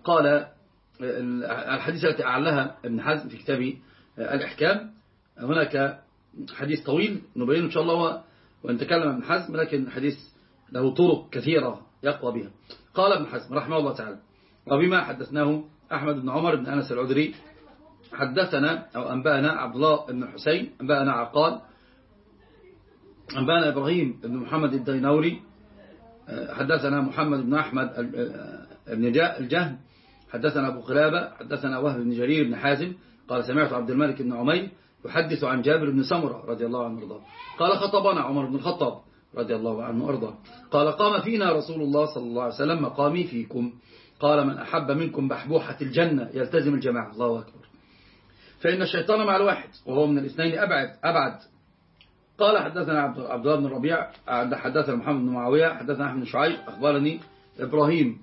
قال الحديث التي أعلها ابن حزم في كتابه الإحكام. هناك حديث طويل نبين إن شاء الله ونتكلم ابن حزم، لكن حديث له طرق كثيرة يقوى بها. قال ابن حزم رحمه الله تعالى: وبما حدثناه أحمد بن عمر بن أنس العذري حدثنا أو أنبأنا عبد الله بن الحسين أنبأنا عقال أنبأنا إبراهيم بن محمد الدينوري حدثنا محمد بن أحمد بن الجهم حدثنا أبو قلابة حدثنا وهب بن جرير بن حازم قال سمعت عبد الملك بن عمير يحدث عن جابر بن سمرة رضي الله عنه وارضاه قال خطبنا عمر بن الخطاب رضي الله عنه وارضاه قال قام فينا رسول الله صلى الله عليه وسلم مقامي فيكم، قال من أحب منكم بحبوحة الجنة يلتزم الجماعة. الله أكبر. فإن الشيطان مع الواحد وهو من الاثنين أبعد. قال حدثنا عبد الله بن الربيع حدثنا محمد بن معاوية حدثنا أحمد بن شعيب أخبرني إبراهيم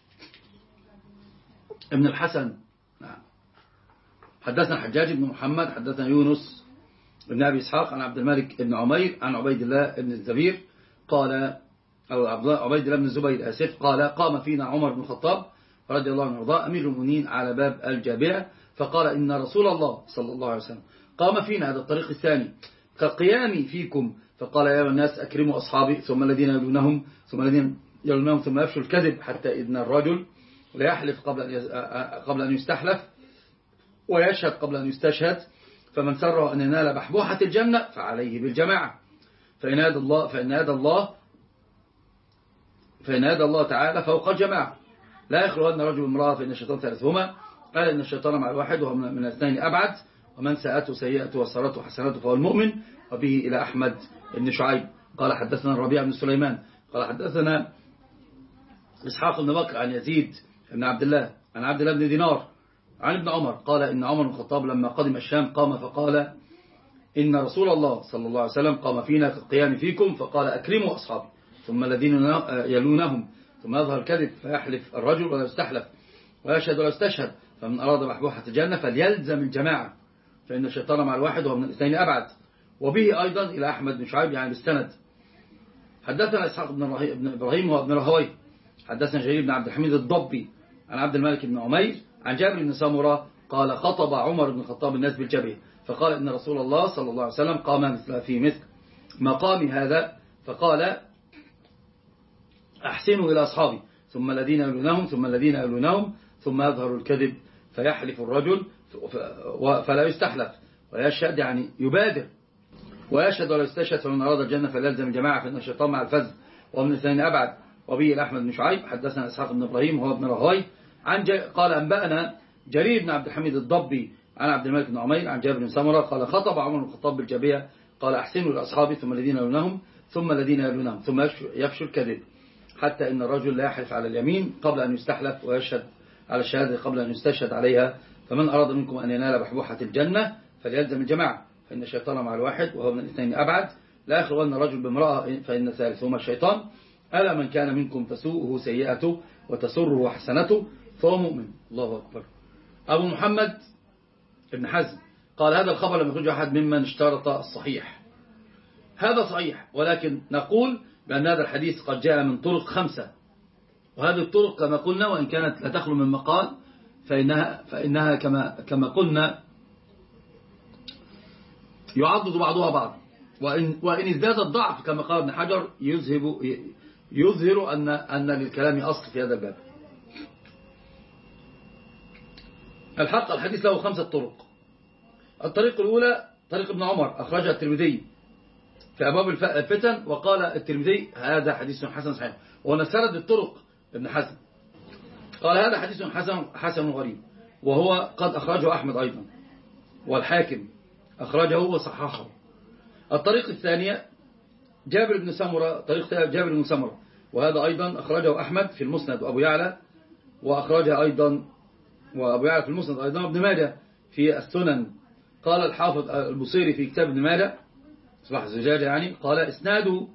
ابن الحسن حدثنا حجاج بن محمد حدثنا يونس بن أبي إسحاق عن عبد الملك بن عمير عن عبيد الله بن الزبير قال أو عبيد الله بن الزبير آسف قال قام فينا عمر بن الخطاب رضي الله عنه وارضاه أمير المؤمنين على باب الجابعة فقال إن رسول الله صلى الله عليه وسلم قام فينا، هذا الطريق الثاني، كقيامي فيكم، فقال يا الناس أكرموا أصحابي ثم الذين يلونهم ثم الذين يلونهم ثم يفشوا الكذب حتى إذن الرجل لا يحلف قبل أن يستحلف ويشهد قبل أن يستشهد، فمن سره أن ينال بحبوحة الجنة فعليه بالجماعة، فإن هذا الله تعالى فوق الجماعة لا يخلو أن رجل امرأة فإن الشيطان ثالثهما، قال إن الشيطان مع الواحد وهو من الاثنين أبعد، ومن ساءته سيئته وسرته حسنته فهو المؤمن. وبه إلى أحمد بن شعيب قال حدثنا الربيع بن سليمان قال حدثنا إسحاق بن بكر عن يزيد بن عبد الله عن عبد الله بن دينار عن ابن عمر قال إن عمر بن الخطاب لما قدم الشام قام فقال إن رسول الله صلى الله عليه وسلم قام فينا كالقيام فيكم، فقال أكرموا أصحابي ثم الذين يلونهم ثم يظهر الكذب فيحلف الرجل ولا يستحلف ويشهد ولا يستشهد، فمن أراد بحبوحة الجنة فليلزم الجماعة فإن الشيطان مع الواحد وهو من الاثنين أبعد. وبه أيضا إلى أحمد بن شعيب يعني بالسند حدثنا إسحاق بن إبراهيم وابن رهوي حدثنا جرير بن عبد الحميد الضبي عن عبد الملك بن عمير عن جابر بن سمرة قال خطب عمر بن الخطاب الناس بالجبهة فقال إن رسول الله صلى الله عليه وسلم قام في مثل مقام هذا فقال أحسنوا إلى أصحابي ثم الذين يلونهم ثم الذين يلونهم ثم يظهر الكذب فيحلف الرجل فلا يستحلف ويشهد يعني يبادر ويشهد ولا يستشهد، فمن أراد الجنة فليلزم الجماعة فإن الشيطان مع الفز ومن الاثنين أبعد. وبه إلى أحمد بن شعيب حدثنا إسحاق بن إبراهيم وهو ابن رهوي قال أنبأنا جرير بن عبد الحميد الضبي عن عبد الملك بن عمير عن جابر بن سمرة قال خطب عمر بن الخطاب بالجبية قال أحسنوا لأصحابي ثم الذين يلونهم ثم الذين يلونهم ثم يفشوا الكذب حتى إن الرجل لا يحلف على اليمين قبل أن يستحلف ويشهد على الشهادة قبل أن يستشهد عليها، فمن أراد منكم أن ينال بحبوحة الجنة فليلزم الجماعة فإن الشيطان مع الواحد وهو من الاثنين أبعد، لا يخلون الرجل بامرأة فإن ثالثهما الشيطان، ألا من كان منكم تسوءه سيئته وتسره حسنته فهو مؤمن. الله أكبر. أبو محمد ابن حزم قال هذا الخبر لم يخرج أحد ممن اشترط الصحيح، هذا صحيح، ولكن نقول بأن هذا الحديث قد جاء من طرق 5، وهذه الطرق كما قلنا وإن كانت لا تخلو من مقال فإنها كما قلنا يعضد بعضها بعض، وإن ازداد الضعف كما قال ابن حجر يظهر أن للكلام أصل في هذا الباب. الحق الحديث له 5 طرق. الطريق الأولى طريق ابن عمر أخرجها الترمذي في أبواب الفتن، وقال الترمذي هذا حديث حسن صحيح، ونسرد الطرق ابن حزم قال هذا حديث حسن غريب، وهو قد أخرجه أحمد أيضا والحاكم أخرجه وصححه. الطريق الثانية جابر بن سمرة، طريق جابر بن سمرة، وهذا أيضا أخرجه أحمد في المسند وأبو يعلى، وأخرجه أيضا وأبو يعلى في المسند أيضا ابن ماجه في السنن. قال الحافظ البصيري في كتاب ابن ماجه صباح الزجاجة يعني قال إسناد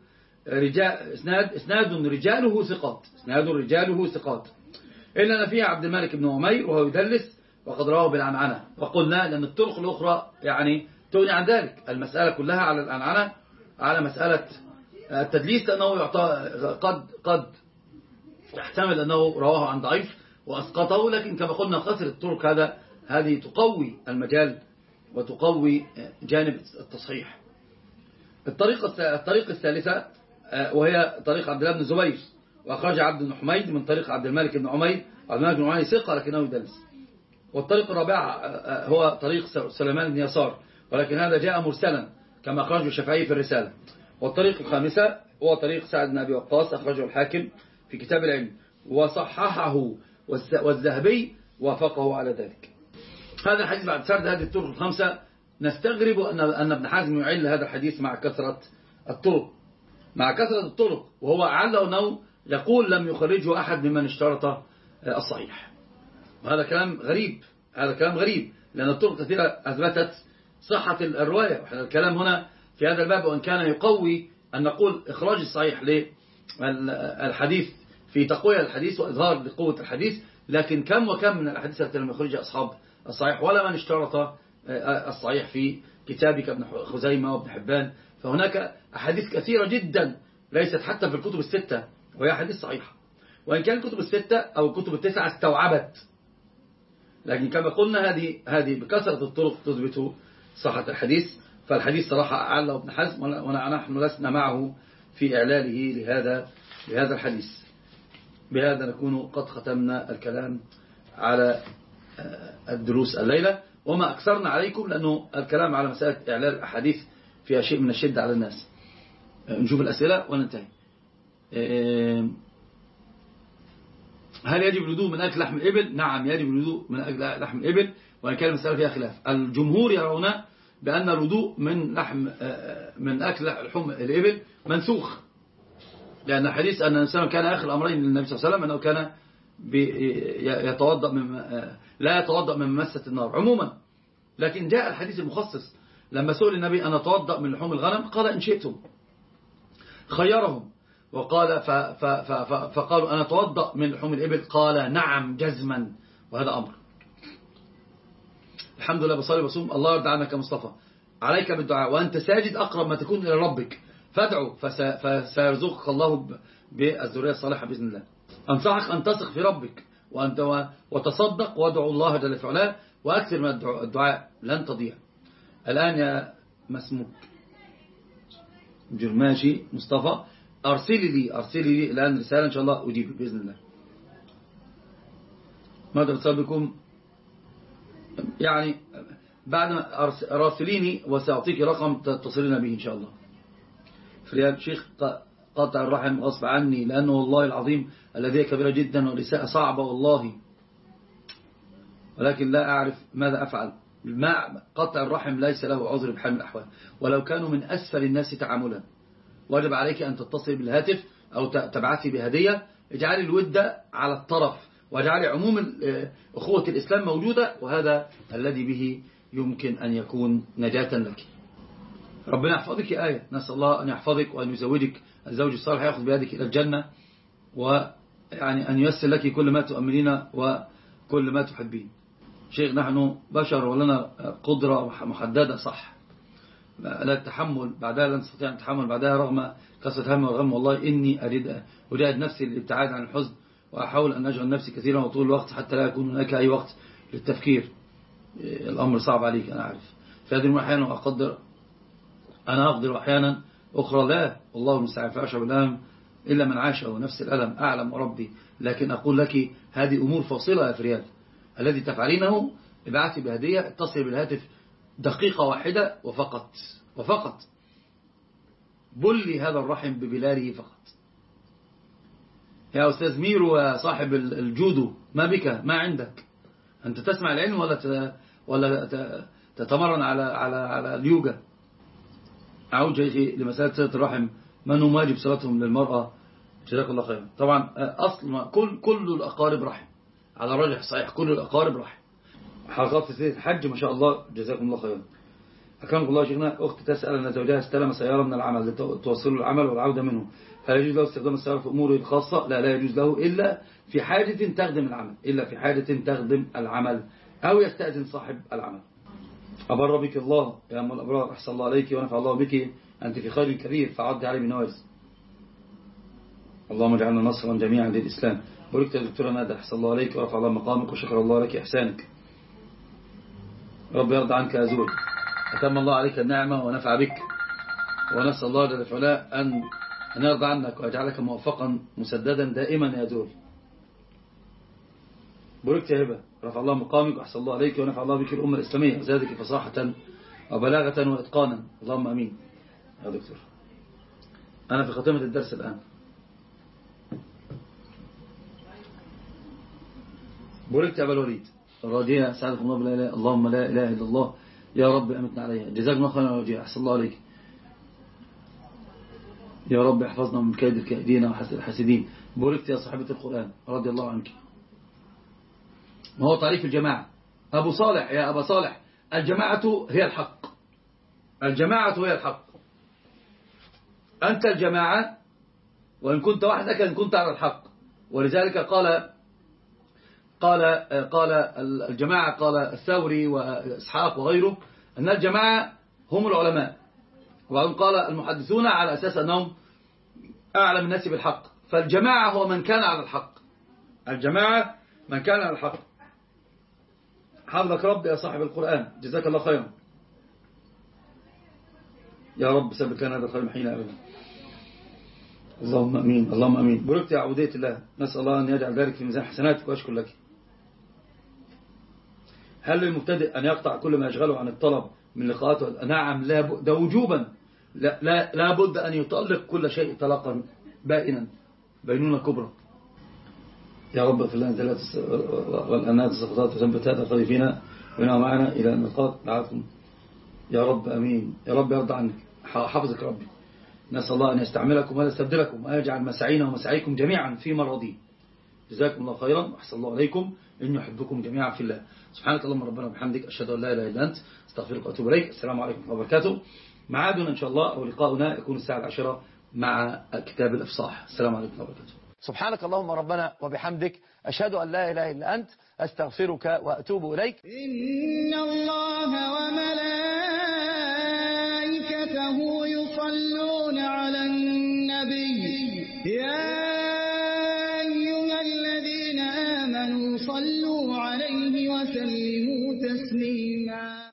رجاله ثقات إلا أن فيها عبد الملك بن عمير وهو يدلس وقد رواه بالعنعنة، وقلنا لأن الطرق الأخرى يعني تغني عن ذلك، المسألة كلها على العنعنة على مسألة التدليس، لأنه قد يحتمل أنه رواه عن ضعيف وأسقطه، لكن كما قلنا كثرة الطرق هذه تقوي المجال وتقوي جانب التصحيح. الطريقة الثالثة وهي طريق عبد الله بن الزبير، وأخرج عبد بن حميد من طريق عبد الملك بن عمير. عبد الملك بن عمير ثقة لكنه يدلس. والطريق الرابعة هو طريق سليمان بن يسار، ولكن هذا جاء مرسلا كما أخرجه الشافعي في الرسالة. والطريق الخامسة هو طريق سعد بن أبي وقاص، أخرجه الحاكم في كتاب العلم وصححه، والذهبي وافقه على ذلك. هذا الحديث بعد سرد هذه الطرق الخمسة نستغرب أن ابن حزم يعل هذا الحديث مع كثرة الطرق، وهو أعله أنه يقول لم يخرجه أحد ممن اشترط الصحيح. وهذا كلام غريب، لأن الطرق كثيرة أثبتت صحة الرواية. الكلام هنا في هذا الباب، وإن كان يقوي أن نقول إخراج الصحيح للحديث في تقوية الحديث وإظهار لقوة الحديث، لكن كم وكم من الأحاديث التي لم يخرجها أصحاب الصحيح ولا من اشترط الصحيح في كتابك ابن خزيمة وابن حبان. فهناك أحاديث كثيرة جدا ليست حتى في الكتب الستة وهي أحاديث صحيحة، وإن كان الكتب الستة أو الكتب التسعة استوعبت، لكن كما قلنا هذه بكثرة الطرق تثبت صحة الحديث. فالحديث صراحة أعلى ابن حزم، ونحن لسنا معه في إعلاله لهذا الحديث. بهذا نكون قد ختمنا الكلام على الدروس الليلة، وما أكثرنا عليكم لأنه الكلام على مسألة إعلال الأحاديث فيها شيء من الشدة على الناس. نشوف الأسئلة وننتهي. هل يجب الوضوء من أكل لحم الإبل؟ نعم، يجب الوضوء من أكل لحم الإبل، وإن كان المسألة فيها خلاف. الجمهور يرون بأن الوضوء من أكل لحم الإبل منسوخ، لأن حديث أن الإنسان كان آخر الأمرين للنبي صلى الله عليه وسلم أنه كان لا يتوضأ من مسة النار عموما. لكن جاء الحديث المخصص لما سئل النبي أن أتوضأ من لحوم الغنم، قال إن شئتم، خيرهم، وقال فقالوا أنا أتوضأ من لحوم الإبل، قال نعم جزما، وهذا أمر. الحمد لله، بصلي وبصوم. الله يرضى عنك يا مصطفى، عليك بالدعاء وأنت ساجد أقرب ما تكون إلى ربك، فادعوا فسيرزقك الله بالذرية الصالحة بإذن الله. أنصحك أن تثق في ربك وتصدق وادعوا الله جل في علاه، وأكثر من الدعاء لن تضيع. الآن يا مسموك جرماشي مصطفى، أرسلي لي الآن رسالة إن شاء الله أجيبك بإذن الله. ماذا اتصل بكم؟ يعني بعد ما راسليني وسأعطيك رقم تتصلين به إن شاء الله. فريال شيخ، قطع الرحم غصب عني، لأنه والله العظيم الذي كبيرة جدا والإساءة صعبة والله، ولكن لا أعرف ماذا أفعل. قطع الرحم ليس له عذر بحال من الأحوال، ولو كانوا من أسفل الناس تعاملا. واجب عليك أن تتصل بالهاتف أو تبعثي بهدية. اجعلي الود على الطرف، واجعلي عموم أخوة الإسلام موجودة، وهذا الذي به يمكن أن يكون نجاة لك. ربنا يحفظك يا آية، نسأل الله أن يحفظك وأن يزوجك الزوج الصالح يأخذ بيدك إلى الجنة، ويعني أن ييسر لك كل ما تؤمنين وكل ما تحبين. شيخ، نحن بشر ولنا قدرة محددة، صح، لا التحمل بعدها، لا نستطيع التحمل بعدها رغم كثرة هم والغم. والله إني أجاهد نفسي للابتعاد عن الحزن، وأحاول أن أشغل نفسي كثيرا وطول الوقت حتى لا يكون هناك أي وقت للتفكير. الأمر صعب عليك أنا عارف. في هذه أحيانا أنا أقدر أحيانا أخرى لا، والله المستعان. فأشعر بالألم إلا من عاشه نفس الألم، أعلم ربي. لكن أقول لك هذه أمور فاصلة يا فريال. الذي تفعلينه ابعثي بهدية، اتصل بالهاتف دقيقة واحدة وفقط بلي هذا الرحم ببلاله فقط. يا أستاذ ميرو يا صاحب الجودو، ما بك؟ ما عندك؟ أنت تسمع العلم ولا تتمرن على اليوجا؟ أعود لمسألة صلة الرحم، من هم واجب صلتهم للمرأة؟ جزاك الله خيرا. طبعا أصل كل الأقارب رحم، على الراجح صحيح كل الأقارب رحم. حلقات في سيرة الحج ما شاء الله، جزاكم الله خيرا. أكرمكم الله شيخنا. أخت تسأل أن زوجها استلم سيارة من العمل لتوصل العمل والعودة منه، هل يجوز له استخدام السيارة في أموره الخاصة؟ لا يجوز له إلا في حاجة تخدم العمل، أو يستأذن صاحب العمل. أبر بك الله يا أم الأبرار، أحسن الله عليك ونفع الله بك، أنت في خير كبير، فعد علي بالنواجذ. اللهم اجعلنا نصرا جميعا للإسلام. باركت يا دكتورة نادى، أحسن الله عليك ورفع الله مقامك وشكر الله لك إحسانك. رب يرضى عنك يا زول، أتم الله عليك النعمة ونفع بك، ونسأل الله جل وعلا أن يرضى عنك ويجعلك موفقا مسددا دائما يا زول. باركت يا هبة، رفع الله مقامك وأحسن الله عليك ونفع الله بك الأمة الإسلامية وزادك فصاحة وبلاغة وإتقانا، اللهم أمين. يا دكتور أنا في خاتمة الدرس الآن. باركت يا أبا الوليد الراجية، سعادة الله بلا إله، اللهم لا إله إلا الله يا رب أمتنا عليها، جزاك الله خيرا يا رجية، أحسن الله عليك. يا رب احفظنا من كيد الكائدين وحسد الحاسدين. باركت يا صاحبة القرآن رضي الله عنك. ما هو تعريف الجماعة؟ أبو صالح يا أبا صالح، الجماعة هي الحق، الجماعة هي الحق. أنت الجماعة وإن كنت وحدك إن كنت على الحق. ولذلك قال الجماعة، قال الثوري وإسحاق وغيره أن الجماعة هم العلماء، وبعدين قال المحدثون على أساس أنهم أعلم الناس بالحق. فالجماعة هو من كان على الحق، الجماعة من كان على الحق. حفظك رب يا صاحب القرآن، جزاك الله خيرا. يا رب سبك لنا هذا الخير محينا أبدا، اللهم أمين اللهم أمين. باركت يا عبودية الله، نسأل الله أن يجعل ذلك في ميزان حسناتك وأشكر لك. هل للمبتدئ أن يقطع كل ما يشغله عن الطلب من لقاءات؟ نعم، ده وجوبا، لا بد أن يطلق كل شيء طلاقا بائنا، بينونة كبرى. يا رب اغفر لنا الزلات والأنات السقطات وثبت هذا القضي فينا وإنها معنا إلى أن نلقاك. دعاكم يا رب أمين. يا رب يرضى عنك، حفظك ربي. نسأل الله أن يستعملكم ولا يستبدلكم ويجعل مساعينا ومساعيكم جميعا في مرضين. جزاكم الله خيرا وأحسن الله عليكم، إن يحبكم جميعا في الله. سبحانك اللهم ربنا وبحمدك، أشهد أن لا إله إلا أنت، استغفرك وأتوب إليك. السلام عليكم ورحمة الله وبركاته. معادنا إن شاء الله أو لقاؤنا يكون الساعة 10 مع كتاب الإفصاح. السلام عليكم ورحمة الله وبركاته. سبحانك اللهم ربنا وبحمدك، أشهد أن لا إله إلا أنت، أستغفرك وأتوب إليك. إن الله وملائكته يصلون على النبي، يا أيها الذين آمنوا صلوا عليه وسلموا تسليما.